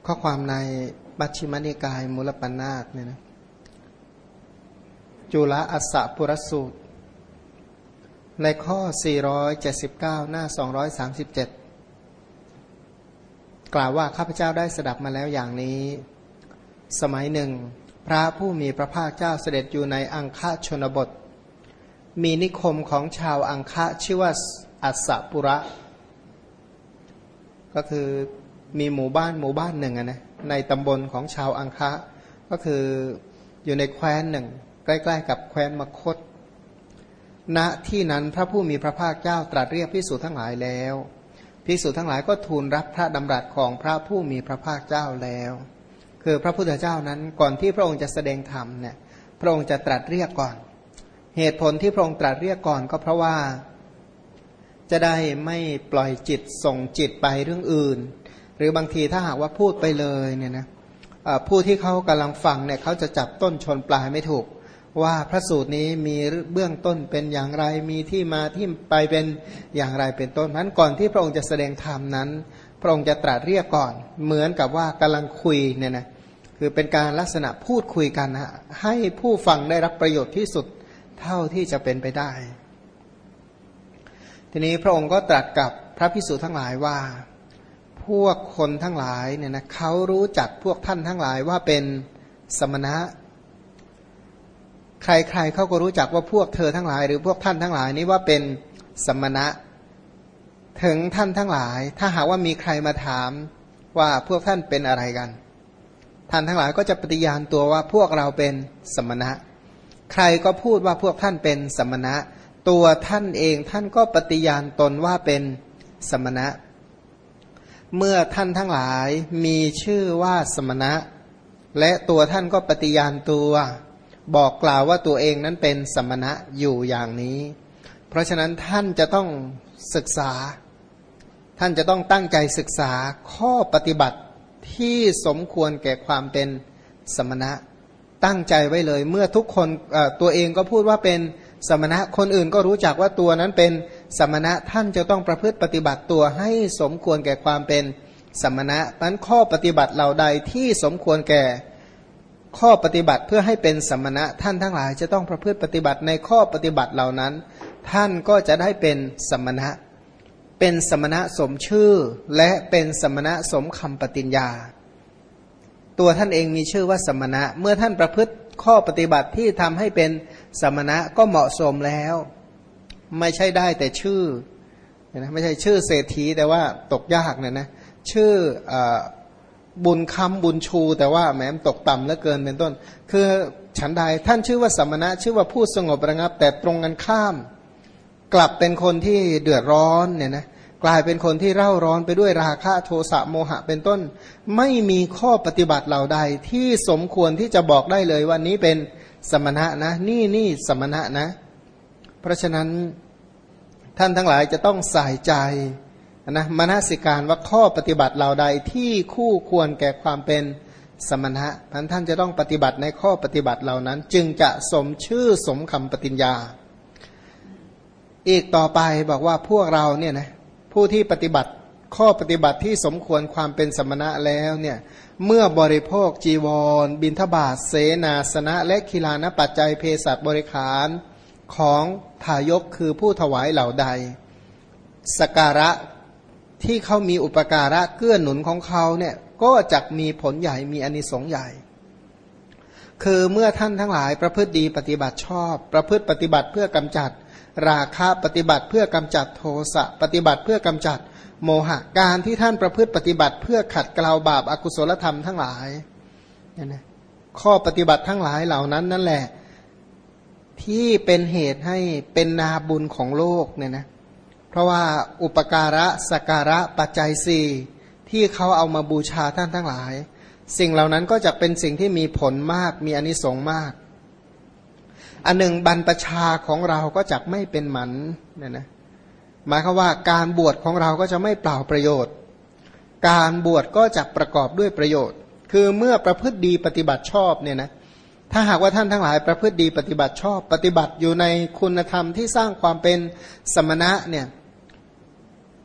ข้อความในมัชฌิมนิกายมูลปัญนาตเนี่ยนะจุลอัสสะปุรสูตรในข้อ479หน้า237กล่าวว่าข้าพเจ้าได้สดับมาแล้วอย่างนี้สมัยหนึ่งพระผู้มีพระภาคเจ้าเสด็จอยู่ในอังคชนบทมีนิคมของชาวอังคะชื่อว่าอัสสะปุระก็คือมีหมู่บ้านหนึ่งนะในตำบลของชาวอังคะก็คืออยู่ในแคว้นหนึ่งใกล้ๆกับแคว้นมคธณที่นั้นพระผู้มีพระภาคเจ้าตรัสเรียกภิกษุทั้งหลายแล้วภิกษุทั้งหลายก็ทูลรับพระดำรัสของพระผู้มีพระภาคเจ้าแล้วคือพระพุทธเจ้านั้นก่อนที่พระองค์จะแสดงธรรมเนี่ยพระองค์จะตรัสเรียกก่อนเหตุผลที่พระองค์ตรัสเรียกก่อนก็เพราะว่าจะได้ไม่ปล่อยจิตส่งจิตไปเรื่องอื่นหรือบางทีถ้าหากว่าพูดไปเลยเนี่ยนะผู้ที่เขากำลังฟังเนี่ยเขาจะจับต้นชนปลายไม่ถูกว่าพระสูตรนี้มีเบื้องต้นเป็นอย่างไรมีที่มาที่ไปเป็นอย่างไรเป็นต้นนั้นก่อนที่พระองค์จะแสดงธรรมนั้นพระองค์จะตรัสเรียกก่อนเหมือนกับว่ากำลังคุยเนี่ยนะคือเป็นการลักษณะพูดคุยกันนะให้ผู้ฟังได้รับประโยชน์ที่สุดเท่าที่จะเป็นไปได้ทีนี้พระองค์ก็ตรัสกับพระภิกษุทั้งหลายว่าพวกคนทั้งหลายเนี่ยนะเขารู้จักพวกท่านทั้งหลายว่าเป็นสมณะใครๆเขาก็รู้จักว่าพวกเธอทั้งหลายหรือพวกท่านทั้งหลายนี้ว่าเป็นสมณะถึงท่านทั้งหลายถ้าหากว่ามีใครมาถามว่าพวกท่านเป็นอะไรกันท่านทั้งหลายก็จะปฏิญาณตัวว่าพวกเราเป็นสมณะใครก็พูดว่าพวกท่านเป็นสมณะตัวท่านเองท่านก็ปฏิญาณตนว่าเป็นสมณะเมื่อท่านทั้งหลายมีชื่อว่าสมณะและตัวท่านก็ปฏิญาณตัวบอกกล่าวว่าตัวเองนั้นเป็นสมณะอยู่อย่างนี้เพราะฉะนั้นท่านจะต้องศึกษาท่านจะต้องตั้งใจศึกษาข้อปฏิบัติที่สมควรแก่ความเป็นสมณะตั้งใจไว้เลยเมื่อทุกคนตัวเองก็พูดว่าเป็นสมณะคนอื่นก็รู้จักว่าตัวนั้นเป็นสมณะท่านจะต้องประพฤติปฏิบัติตัวให้สมควรแก่ความเป็นสมณะนั้นข้อปฏิบัติเหล่าใดที่สมควรแก่ข้อปฏิบัติเพื่อให้เป็นสมณะท่านทั้งหลายจะต้องประพฤติปฏิบัติในข้อปฏิบัติเหล่านั้นท่านก็จะได้เป็นสมณะเป็นสมณะสมชื่อและเป็นสมณะสมคำปฏิญญาตัวท่านเองมีชื่อว่าสมณะเมื่อท่านประพฤติข้อปฏิบัติที่ทำให้เป็นสมณะก็เหมาะสมแล้วไม่ใช่ได้แต่ชื่อนะไม่ใช่ชื่อเศรษฐีแต่ว่าตกยากเนี่ยนะชื่อบุญคำบุญชูแต่ว่าแหมตกต่ำเหลือเกินเป็นต้นคือฉันใดท่านชื่อว่าสมณะชื่อว่าผู้สงบระงับแต่ตรงกันข้ามกลับเป็นคนที่เดือดร้อนเนี่ยนะกลายเป็นคนที่เร่าร้อนไปด้วยราคะโทสะโมหะเป็นต้นไม่มีข้อปฏิบัติเหล่าใดที่สมควรที่จะบอกได้เลยว่านี้เป็นสมณะนะนี่สมณะนะเพราะฉะนั้นท่านทั้งหลายจะต้องใส่ใจนะมนสิการว่าข้อปฏิบัติเหล่าใดที่คู่ควรแก่ความเป็นสมณะท่านจะต้องปฏิบัติในข้อปฏิบัติเหล่านั้นจึงจะสมชื่อสมคำปฏิญญาอีกต่อไปบอกว่าพวกเราเนี่ยนะผู้ที่ปฏิบัติข้อปฏิบัติที่สมควรความเป็นสมณะแล้วเนี่ยเมื่อบริโภคจีวรบิณฑบาตเสนาสนะและกีฬานปัจจัยเภสัชบริขารของทายกคือผู้ถวายเหล่าใดสักการะที่เขามีอุปการะเกื้อหนุนของเขาเนี่ยก็จะมีผลใหญ่มีอานิสงส์ใหญ่คือเมื่อท่านทั้งหลายประพฤติดีปฏิบัติชอบประพฤติปฏิบัติเพื่อกำจัดราคะปฏิบัติเพื่อกำจัดโทสะปฏิบัติเพื่อกำจัดโมหะการที่ท่านประพฤติปฏิบัติเพื่อขัดเกลาบาปอกุศลธรรมทั้งหลายเนี่ยนะข้อปฏิบัติทั้งหลายเหล่านั้นนั่นแหละที่เป็นเหตุให้เป็นนาบุญของโลกเนี่ยนะเพราะว่าอุปการะสักการะปัจจัยสี่ที่เขาเอามาบูชาท่านทั้งหลายสิ่งเหล่านั้นก็จะเป็นสิ่งที่มีผลมากมีอานิสงส์มากอันหนึ่งบรรพชาของเราก็จะไม่เป็นหมันเนี่ยนะหมายความว่าการบวชของเราก็จะไม่เปล่าประโยชน์การบวชก็จะประกอบด้วยประโยชน์คือเมื่อประพฤติดีปฏิบัติชอบเนี่ยนะถ้าหากว่าท่านทั้งหลายประพฤติดีปฏิบัติชอบปฏิบัติอยู่ในคุณธรรมที่สร้างความเป็นสมณะเนี่ย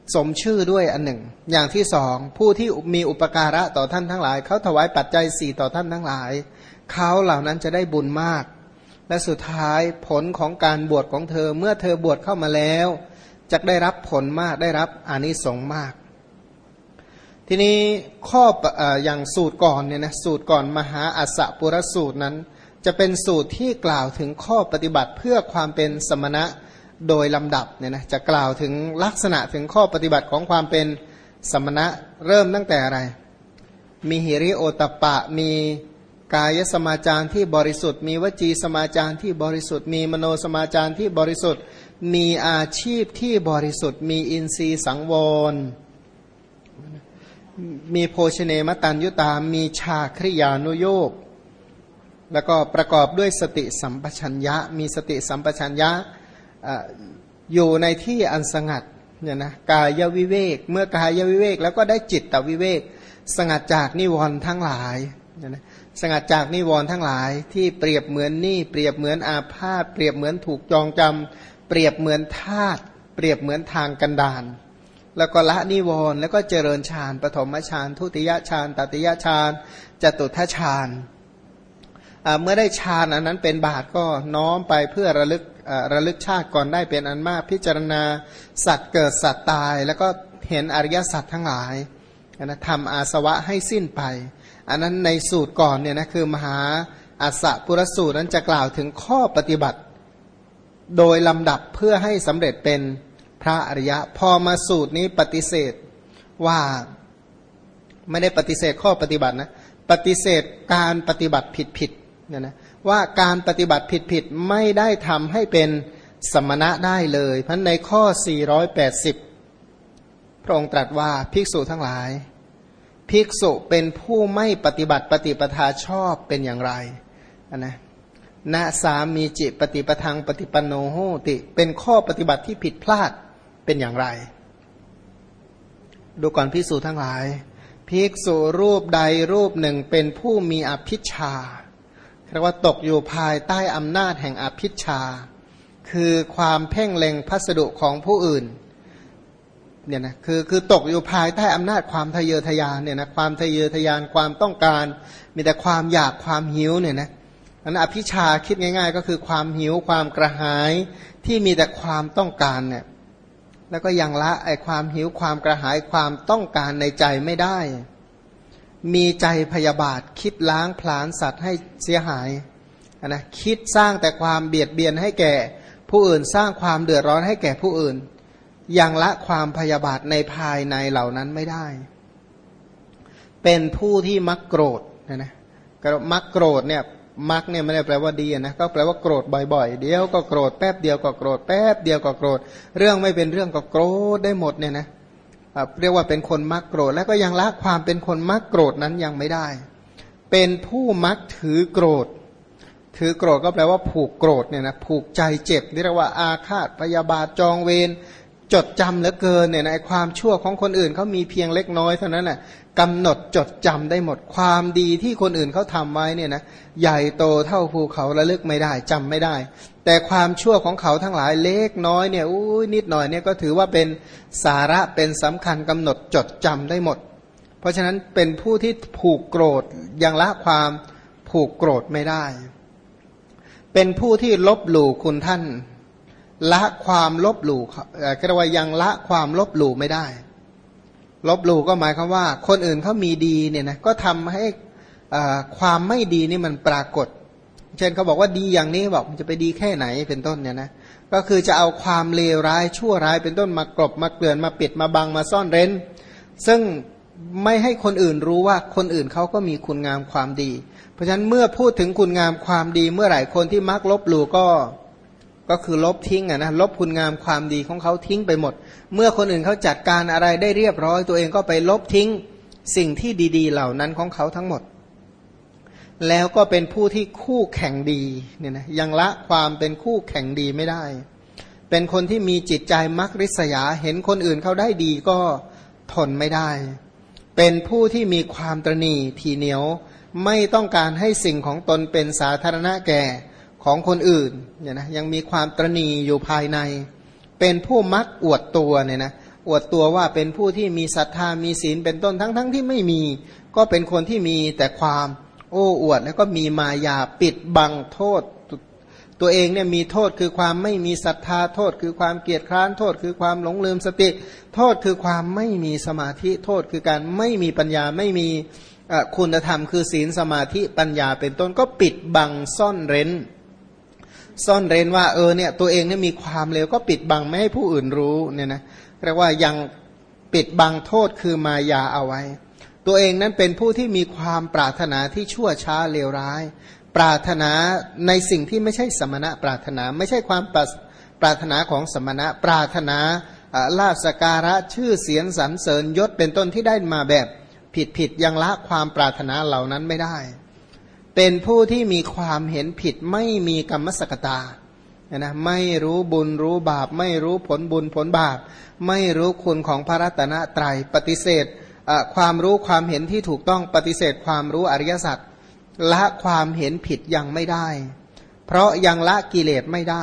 สมชื่อด้วยอันหนึ่งอย่างที่สองผู้ที่มีอุปการะต่อท่านทั้งหลายเขาถวายปัจจัยสี่ต่อท่านทั้งหลายเขาเหล่านั้นจะได้บุญมากและสุดท้ายผลของการบวชของเธอเมื่อเธอบวชเข้ามาแล้วจะได้รับผลมากได้รับอานิสงส์มากทีนี้ข้ออย่างสูตรก่อนเนี่ยนะสูตรก่อนมหาอัสสปุรสูตรนั้นจะเป็นสูตรที่กล่าวถึงข้อปฏิบัติเพื่อความเป็นสมณะโดยลำดับเนี่ยนะจะกล่าวถึงลักษณะถึงข้อปฏิบัติของความเป็นสมณะเริ่มตั้งแต่อะไรมีหิริโอตตัปปะมีกายสมาจารที่บริสุทธิ์มีวจีสมาจารที่บริสุทธิ์มีมโนสมาจารที่บริสุทธิ์มีอาชีพที่บริสุทธิ์มีอินทรีย์สังวรมีโภชเนมตัญยุตามีชาคริยานุโยคแล้วก็ประกอบด้วยสติสัมปชัญญะมีสติสัมปชัญญะอยู่ในที่อันสงัดเนี่ยนะกายวิเวกเมื่อกายวิเวกแล้วก็ได้จิตตวิเวกสงัดจากนิวรณ์ทั้งหลายเนี่ยนะสงัดจากนิวรณ์ทั้งหลายที่เปรียบเหมือนหนี้เปรียบเหมือนอาพาธเปรียบเหมือนถูกจองจำเปรียบเหมือนธาตุเปรียบเหมือนทางกันดารแล้วก็ละนิวรณ์แล้วก็เจริญฌานปฐมฌานทุติยฌานตติยฌานจตุทัชฌานเมื่อได้ฌานอันนั้นเป็นบาตก็น้อมไปเพื่อระลึกชาติก่อนได้เป็นอันมากพิจารณาสัตว์เกิดสัตว์ตายแล้วก็เห็นอริยสัจทั้งหลายนะทำอาสวะให้สิ้นไปอันนั้นในสูตรก่อนเนี่ยนะคือมหาอัสสปุรสูตรนั้นจะกล่าวถึงข้อปฏิบัติโดยลำดับเพื่อให้สำเร็จเป็นพระอริยะพอมาสูตรนี้ปฏิเสธว่าไม่ได้ปฏิเสธข้อปฏิบัตินะปฏิเสธการปฏิบัติผิดเนี่ยนะว่าการปฏิบัติผิดไม่ได้ทำให้เป็นสมณะได้เลยเพราะในข้อ480พระองค์ตรัสว่าภิกษุทั้งหลายภิกษุเป็นผู้ไม่ปฏิบัติปฏิปทาชอบเป็นอย่างไรนะนะสามีจิปฏิปทังปฏิปันโนโหติเป็นข้อปฏิบัติที่ผิดพลาดเป็นอย่างไรดูก่อนภิกษุทั้งหลายภิกษุรูปใดรูปหนึ่งเป็นผู้มีอภิชฌาเรียกว่าตกอยู่ภายใต้อำนาจแห่งอภิชฌาคือความเพ่งเล็งพัสดุของผู้อื่นเนี่ยนะคือตกอยู่ภายใต้อำนาจความทะเยอทะยานเนี่ยนะความทะเยอทะยานความต้องการมีแต่ความอยากความหิวเนี่ยนะอันอภิชฌาคิดง่ายๆก็คือความหิวความกระหายที่มีแต่ความต้องการเนี่ยแล้วก็ยังละไอความหิวความกระหายความต้องการในใจไม่ได้มีใจพยาบาทคิดล้างผลาญสัตว์ให้เสียหายนะคิดสร้างแต่ความเบียดเบียนให้แก่ผู้อื่นสร้างความเดือดร้อนให้แก่ผู้อื่นยังละความพยาบาทในภายในเหล่านั้นไม่ได้เป็นผู้ที่มักโกรธนะมักโกรธเนี่ยมักเนี่ยไม่ได้แปลว่าดีนะก็แปลว่าโกรธบ่อยๆเดี๋ยวก็โกรธแป๊บเดียวก็โกรธแป๊บเดียวก็โกรธเรื่องไม่เป็นเรื่องก็โกรธได้หมดเนี่ยนะเรียกว่าเป็นคนมักโกรธแล้วก็ยังละความเป็นคนมักโกรธนั้นยังไม่ได้เป็นผู้มักถือโกรธถือโกรธก็แปลว่าผูกโกรธเนี่ยนะผูกใจเจ็บเรียกว่าอาฆาตพยาบาทจองเวรจดจำเหลือเกินเนี่ยนะความชั่วของคนอื่นเขามีเพียงเล็กน้อยเท่านั้นแหละกำหนดจดจำได้หมดความดีที่คนอื่นเขาทำไว้เนี่ยนะใหญ่โตเท่าภูเขาระลึกไม่ได้จำไม่ได้แต่ความชั่วของเขาทั้งหลายเล็กน้อยเนี่ยนิดหน่อยเนี่ยก็ถือว่าเป็นสาระเป็นสำคัญกำหนดจดจำได้หมดเพราะฉะนั้นเป็นผู้ที่ผูกโกรธยังละความผูกโกรธไม่ได้เป็นผู้ที่ลบหลู่คุณท่านละความลบหลู่ก็เรียกว่ายังละความลบหลู่ไม่ได้ลบหลู่ก็หมายความว่าคนอื่นเขามีดีเนี่ยนะก็ทำให้ความไม่ดีนี่มันปรากฏเช่นเขาบอกว่าดีอย่างนี้บอกมันจะไปดีแค่ไหนเป็นต้นเนี่ยนะก็คือจะเอาความเลวร้ายชั่วร้ายเป็นต้นมากลบมาเกลื่อนมาปิดมาบังมาซ่อนเร้นซึ่งไม่ให้คนอื่นรู้ว่าคนอื่นเขาก็มีคุณงามความดีเพราะฉะนั้นเมื่อพูดถึงคุณงามความดีเมื่อไหร่คนที่มักลบหลู่ก็คือลบทิ้งนะลบคุณงามความดีของเขาทิ้งไปหมดเมื่อคนอื่นเขาจัดการอะไรได้เรียบร้อยตัวเองก็ไปลบทิ้งสิ่งที่ดีๆเหล่านั้นของเขาทั้งหมดแล้วก็เป็นผู้ที่คู่แข่งดีเนี่ยนะยังละความเป็นคู่แข่งดีไม่ได้เป็นคนที่มีจิตใจมักริษยาเห็นคนอื่นเขาได้ดีก็ทนไม่ได้เป็นผู้ที่มีความตระหนี่ทีเหนียวไม่ต้องการให้สิ่งของตนเป็นสาธารณะแก่ของคนอื่นเนี่ยนะยังมีความตระหนี่อยู่ภายในเป็นผู้มักอวดตัวเนี่ยนะอวดตัวว่าเป็นผู้ที่มีศรัทธามีศีลเป็นต้นทั้งที่ไม่มีก็เป็นคนที่มีแต่ความโอ้อวดแล้วก็มีมายาปิดบังโทษตัวเองเนี่ยมีโทษคือความไม่มีศรัทธาโทษคือความเกียจคร้านโทษคือความหลงลืมสติโทษคือความไม่มีสมาธิโทษคือการไม่มีปัญญาไม่มีคุณธรรมคือศีลสมาธิปัญญาเป็นต้นก็ปิดบังซ่อนเร้นว่าเนี่ยตัวเองเนี่ยมีความเลวก็ปิดบังไม่ให้ผู้อื่นรู้เนี่ยนะเรียกว่ายังปิดบังโทษคือมายาเอาไว้ตัวเองนั้นเป็นผู้ที่มีความปรารถนาที่ชั่วช้าเลวร้ายปรารถนาในสิ่งที่ไม่ใช่สมณะปรารถนาไม่ใช่ความปรารถนาของสมณะปรารถนาลาภสักการะชื่อเสียงสรรเสริญยศเป็นต้นที่ได้มาแบบผิดยังละความปรารถนาเหล่านั้นไม่ได้เป็นผู้ที่มีความเห็นผิดไม่มีกรรมสกตานะไม่รู้บุญรู้บาปไม่รู้ผลบุญผลบาปไม่รู้คุณของพระรัตนตรัยปฏิเสธความรู้ความเห็นที่ถูกต้องปฏิเสธความรู้อริยสัจละความเห็นผิดยังไม่ได้เพราะยังละกิเลสไม่ได้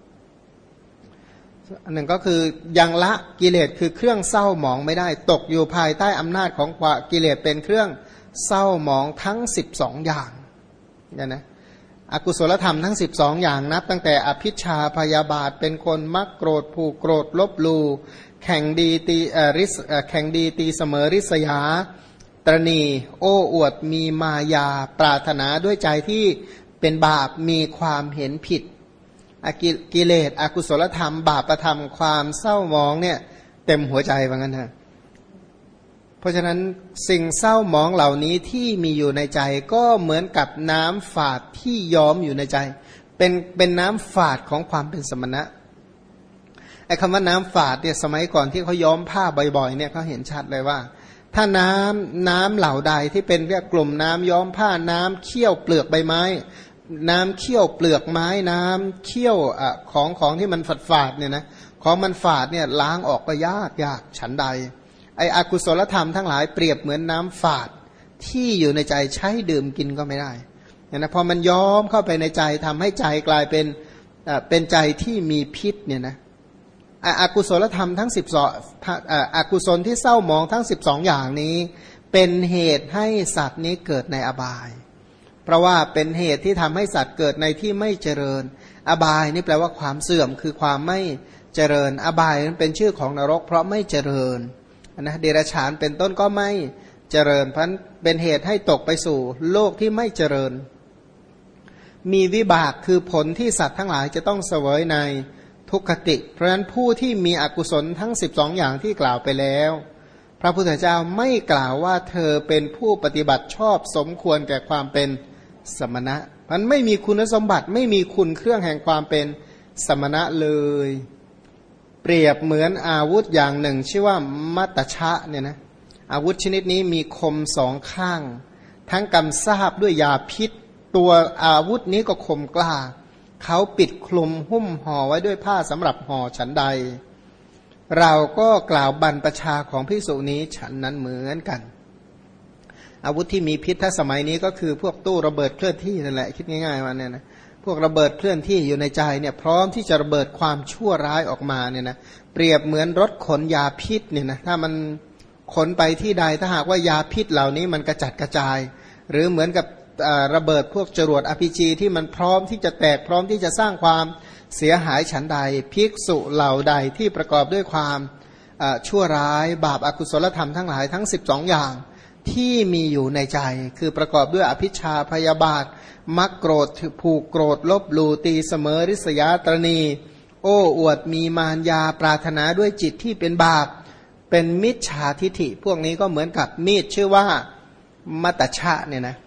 อันหนึ่งก็คือยังละกิเลสคือเครื่องเศร้าหมองไม่ได้ตกอยู่ภายใต้อำนาจของกิเลสเป็นเครื่องเศร้าหมองทั้ง12อย่างเนี่ยนะอกุศลธรรมทั้ง12อย่างนับตั้งแต่อภิชฌาพยาบาทเป็นคนมักโกรธผูกโกรธลบลูแข่งดีตีเสมอริษยาตรณีโอ้อวดมีมายาปรารถนาด้วยใจที่เป็นบาปมีความเห็นผิดกิเลสอกุศลธรรมบาปธรรมความเศร้าหมองเนี่ยเต็มหัวใจว่างั้นเถอะเพราะฉะนั้นสิ่งเศร้าหมองเหล่านี้ที่มีอยู่ในใจก็เหมือนกับน้ำฝาดที่ย้อมอยู่ในใจเป็นน้ำฝาดของความเป็นสมณะไอ้คำว่าน้ำฝาดเนี่ยสมัยก่อนที่เขาย้อมผ้าบ่อยๆเนี่ยเขาเห็นชัดเลยว่าถ้าน้ำเหล่าใดที่เป็นเรียกกลุ่มน้ำย้อมผ้าน้ำเคี่ยวเปลือกใบไม้น้ำเคี่ยวเปลือกไม้น้ำเคี่ยวของที่มันฝาดเนี่ยนะของมันฝาดเนี่ยล้างออกก็ยากฉันใดไอ้อกุศลธรรมทั้งหลายเปรียบเหมือนน้ำฝาดที่อยู่ในใจใช้ดื่มกินก็ไม่ได้นะพอมันย้อมเข้าไปในใจทำให้ใจกลายเป็นใจที่มีพิษเนี่ยนะอกุศลธรรมทั้ง12อกุศลที่เศร้าหมองทั้ง12อย่างนี้เป็นเหตุให้สัตว์นี้เกิดในอบายเพราะว่าเป็นเหตุที่ทำให้สัตว์เกิดในที่ไม่เจริญอบายนี่แปลว่าความเสื่อมคือความไม่เจริญอบายนั้นเป็นชื่อของนรกเพราะไม่เจริญนะเดรัจฉานเป็นต้นก็ไม่เจริญเพราะเป็นเหตุให้ตกไปสู่โลกที่ไม่เจริญมีวิบากคือผลที่สัตว์ทั้งหลายจะต้องเสวยในทุกขติเพราะฉะนั้นผู้ที่มีอกุศลทั้ง12อย่างที่กล่าวไปแล้วพระพุทธเจ้าไม่กล่าวว่าเธอเป็นผู้ปฏิบัติชอบสมควรแก่ความเป็นสมณะมันไม่มีคุณสมบัติไม่มีคุณเครื่องแห่งความเป็นสมณะเลยเปรียบเหมือนอาวุธอย่างหนึ่งชื่อว่ามัตตชะเนี่ยนะอาวุธชนิดนี้มีคมสองข้างทั้งกำซาบด้วยยาพิษตัวอาวุธนี้ก็คมกล้าเขาปิดคลุมหุ้มห่อไว้ด้วยผ้าสำหรับห่อฉันใดเราก็กล่าวบรรพชาของภิกษุนี้ฉันนั้นเหมือนกันอาวุธที่มีพิษถ้าสมัยนี้ก็คือพวกตู้ระเบิดเคลื่อนที่นั่นแหละคิดง่ายๆว่าเนี่ยนะพวกระเบิดเคลื่อนที่อยู่ในใจเนี่ยพร้อมที่จะระเบิดความชั่วร้ายออกมาเนี่ยนะเปรียบเหมือนรถขนยาพิษเนี่ยนะถ้ามันขนไปที่ใดถ้าหากว่ายาพิษเหล่านี้มันกระจัดกระจายหรือเหมือนกับระเบิดพวกจรวด RPG ที่มันพร้อมที่จะแตกพร้อมที่จะสร้างความเสียหายฉันใดภิกษุเหล่าใดที่ประกอบด้วยความชั่วร้ายบาปอกุศลธรรมทั้งหลายทั้ง12อย่างที่มีอยู่ในใจคือประกอบด้วยอภิชฌาพยาบาทมักโกรธผูกโกรธลบหลู่ตีเสมอริษยาตรณีโอ้อวดมีมารยาปรารถนาด้วยจิตที่เป็นบาปเป็นมิจฉาทิฐิพวกนี้ก็เหมือนกับมีดชื่อว่ามัตตชะเนี่ยนะ